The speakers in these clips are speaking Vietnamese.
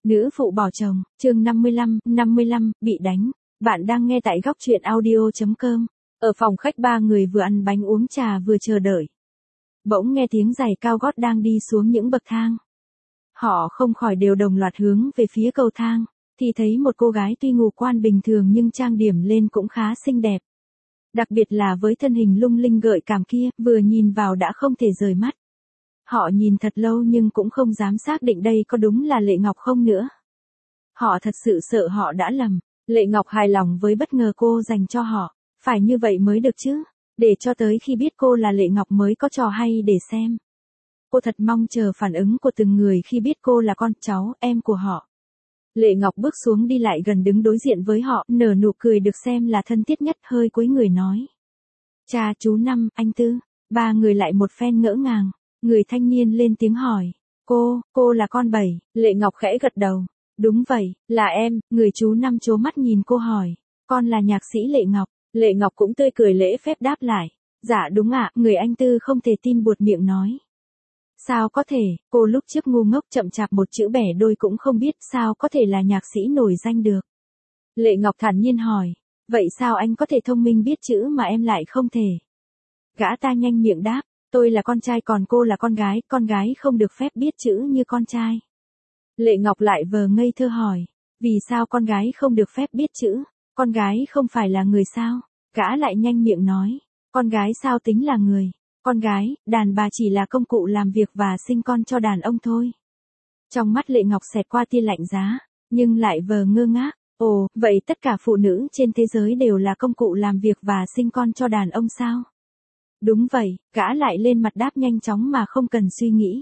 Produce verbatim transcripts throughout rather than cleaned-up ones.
Nữ phụ bỏ chồng, chương năm mươi lăm, năm mươi lăm, bị đánh. Bạn đang nghe tại góc truyện audio chấm com. Ở phòng khách ba người vừa ăn bánh uống trà vừa chờ đợi. Bỗng nghe tiếng giày cao gót đang đi xuống những bậc thang. Họ không khỏi đều đồng loạt hướng về phía cầu thang, thì thấy một cô gái tuy ngũ quan bình thường nhưng trang điểm lên cũng khá xinh đẹp. Đặc biệt là với thân hình lung linh gợi cảm kia, vừa nhìn vào đã không thể rời mắt. Họ nhìn thật lâu nhưng cũng không dám xác định đây có đúng là Lệ Ngọc không nữa. Họ thật sự sợ họ đã lầm. Lệ Ngọc hài lòng với bất ngờ cô dành cho họ. Phải như vậy mới được chứ. Để cho tới khi biết cô là Lệ Ngọc mới có trò hay để xem. Cô thật mong chờ phản ứng của từng người khi biết cô là con cháu, em của họ. Lệ Ngọc bước xuống đi lại gần đứng đối diện với họ, nở nụ cười được xem là thân thiết nhất, hơi cúi người nói. Cha, chú Năm, anh Tư. Ba người lại một phen ngỡ ngàng. Người thanh niên lên tiếng hỏi. Cô, cô là con Bảy. Lệ Ngọc khẽ gật đầu. Đúng vậy, là em. Người chú Năm trố mắt nhìn cô hỏi. Con là nhạc sĩ Lệ Ngọc. Lệ Ngọc cũng tươi cười lễ phép đáp lại. Dạ đúng ạ. Người anh Tư không thể tin buột miệng nói. Sao có thể, cô lúc trước ngu ngốc chậm chạp một chữ bẻ đôi cũng không biết, sao có thể là nhạc sĩ nổi danh được. Lệ Ngọc thản nhiên hỏi. Vậy sao anh có thể thông minh biết chữ mà em lại không thể? Gã ta nhanh miệng đáp. Tôi là con trai còn cô là con gái, con gái không được phép biết chữ như con trai. Lệ Ngọc lại vờ ngây thơ hỏi. Vì sao con gái không được phép biết chữ? Con gái không phải là người sao? Gã lại nhanh miệng nói. Con gái sao tính là người? Con gái, đàn bà chỉ là công cụ làm việc và sinh con cho đàn ông thôi. Trong mắt Lệ Ngọc xẹt qua tia lạnh giá, nhưng lại vờ ngơ ngác. Ồ, vậy tất cả phụ nữ trên thế giới đều là công cụ làm việc và sinh con cho đàn ông sao? Đúng vậy, gã lại lên mặt đáp nhanh chóng mà không cần suy nghĩ.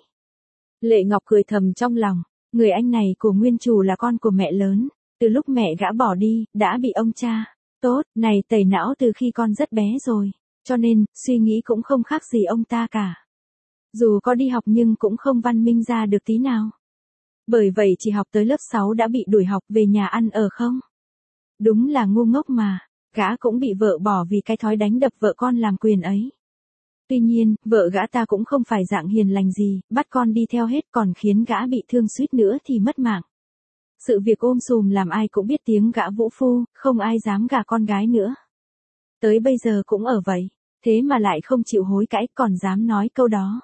Lệ Ngọc cười thầm trong lòng, người anh này của nguyên chủ là con của mẹ lớn, từ lúc mẹ gã bỏ đi, đã bị ông cha, tốt, này tẩy não từ khi con rất bé rồi, cho nên, suy nghĩ cũng không khác gì ông ta cả. Dù có đi học nhưng cũng không văn minh ra được tí nào. Bởi vậy chỉ học tới lớp sáu đã bị đuổi học về nhà ăn ở không? Đúng là ngu ngốc mà, gã cũng bị vợ bỏ vì cái thói đánh đập vợ con làm quyền ấy. Tuy nhiên, vợ gã ta cũng không phải dạng hiền lành gì, bắt con đi theo hết còn khiến gã bị thương suýt nữa thì mất mạng. Sự việc ôm sùm làm ai cũng biết tiếng gã vũ phu, không ai dám gả con gái nữa. Tới bây giờ cũng ở vậy, thế mà lại không chịu hối cãi còn dám nói câu đó.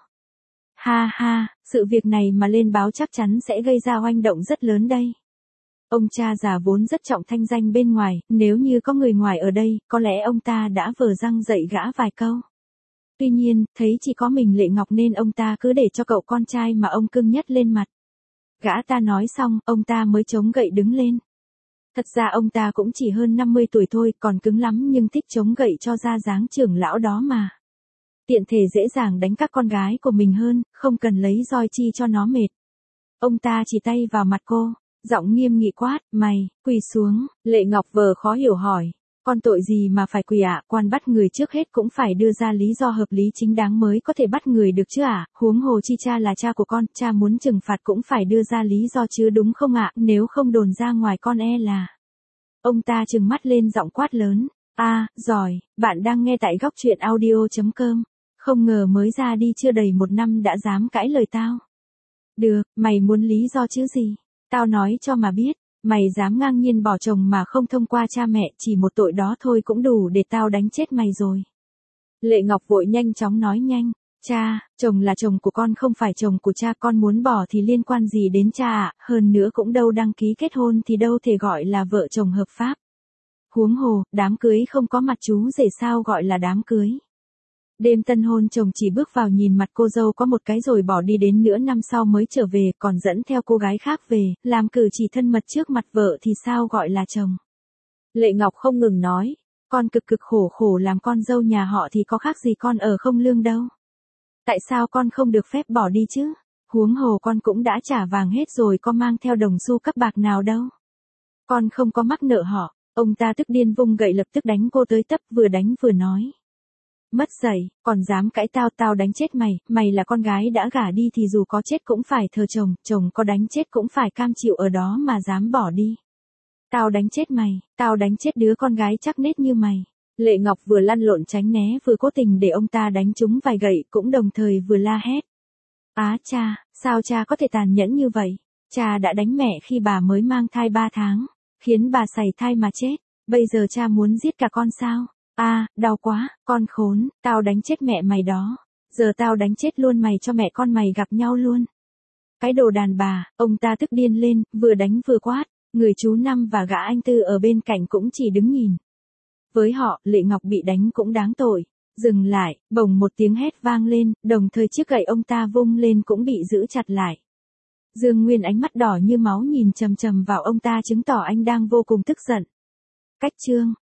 Ha ha, sự việc này mà lên báo chắc chắn sẽ gây ra oanh động rất lớn đây. Ông cha già vốn rất trọng thanh danh bên ngoài, nếu như có người ngoài ở đây, có lẽ ông ta đã vờ răng dạy gã vài câu. Tuy nhiên, thấy chỉ có mình Lệ Ngọc nên ông ta cứ để cho cậu con trai mà ông cưng nhất lên mặt. Gã ta nói xong, ông ta mới chống gậy đứng lên. Thật ra ông ta cũng chỉ hơn năm mươi tuổi thôi, còn cứng lắm nhưng thích chống gậy cho ra dáng trưởng lão đó mà. Tiện thể dễ dàng đánh các con gái của mình hơn, không cần lấy roi chi cho nó mệt. Ông ta chỉ tay vào mặt cô, giọng nghiêm nghị quát, mày, quỳ xuống. Lệ Ngọc vờ khó hiểu hỏi. Con tội gì mà phải quỳ ạ? À? Quan bắt người trước hết cũng phải đưa ra lý do hợp lý chính đáng mới có thể bắt người được chứ ạ? À? Huống hồ chi cha là cha của con, cha muốn trừng phạt cũng phải đưa ra lý do chứ đúng không ạ? À? Nếu không đồn ra ngoài con e là... Ông ta trừng mắt lên giọng quát lớn. A, à, giỏi, bạn đang nghe tại góc truyện audio chấm com. Không ngờ mới ra đi chưa đầy một năm đã dám cãi lời tao. Được, mày muốn lý do chứ gì? Tao nói cho mà biết. Mày dám ngang nhiên bỏ chồng mà không thông qua cha mẹ, chỉ một tội đó thôi cũng đủ để tao đánh chết mày rồi. Lệ Ngọc vội nhanh chóng nói nhanh. Cha, chồng là chồng của con không phải chồng của cha, con muốn bỏ thì liên quan gì đến cha ạ? À? Hơn nữa cũng đâu đăng ký kết hôn thì đâu thể gọi là vợ chồng hợp pháp. Huống hồ, đám cưới không có mặt chú rể sao gọi là đám cưới. Đêm tân hôn chồng chỉ bước vào nhìn mặt cô dâu có một cái rồi bỏ đi đến nửa năm sau mới trở về, còn dẫn theo cô gái khác về, làm cử chỉ thân mật trước mặt vợ thì sao gọi là chồng. Lệ Ngọc không ngừng nói, con cực cực khổ khổ làm con dâu nhà họ thì có khác gì con ở không lương đâu. Tại sao con không được phép bỏ đi chứ? Huống hồ con cũng đã trả vàng hết rồi, có mang theo đồng xu cấp bạc nào đâu. Con không có mắc nợ họ. Ông ta tức điên vung gậy lập tức đánh cô tới tấp, vừa đánh vừa nói. Mất dạy, còn dám cãi tao, tao đánh chết mày, mày là con gái đã gả đi thì dù có chết cũng phải thờ chồng, chồng có đánh chết cũng phải cam chịu ở đó mà dám bỏ đi. Tao đánh chết mày, tao đánh chết đứa con gái chắc nết như mày. Lệ Ngọc vừa lăn lộn tránh né vừa cố tình để ông ta đánh trúng vài gậy, cũng đồng thời vừa la hét. Á cha, sao cha có thể tàn nhẫn như vậy? Cha đã đánh mẹ khi bà mới mang thai ba tháng, khiến bà sảy thai mà chết. Bây giờ cha muốn giết cả con sao? A, à, đau quá, con khốn, tao đánh chết mẹ mày đó. Giờ tao đánh chết luôn mày cho mẹ con mày gặp nhau luôn. Cái đồ đàn bà, ông ta tức điên lên, vừa đánh vừa quát. Người chú Năm và gã anh Tư ở bên cạnh cũng chỉ đứng nhìn. Với họ, Lệ Ngọc bị đánh cũng đáng tội. Dừng lại, bỗng một tiếng hét vang lên, đồng thời chiếc gậy ông ta vung lên cũng bị giữ chặt lại. Dương Nguyên ánh mắt đỏ như máu nhìn chằm chằm vào ông ta chứng tỏ anh đang vô cùng tức giận. Cách chương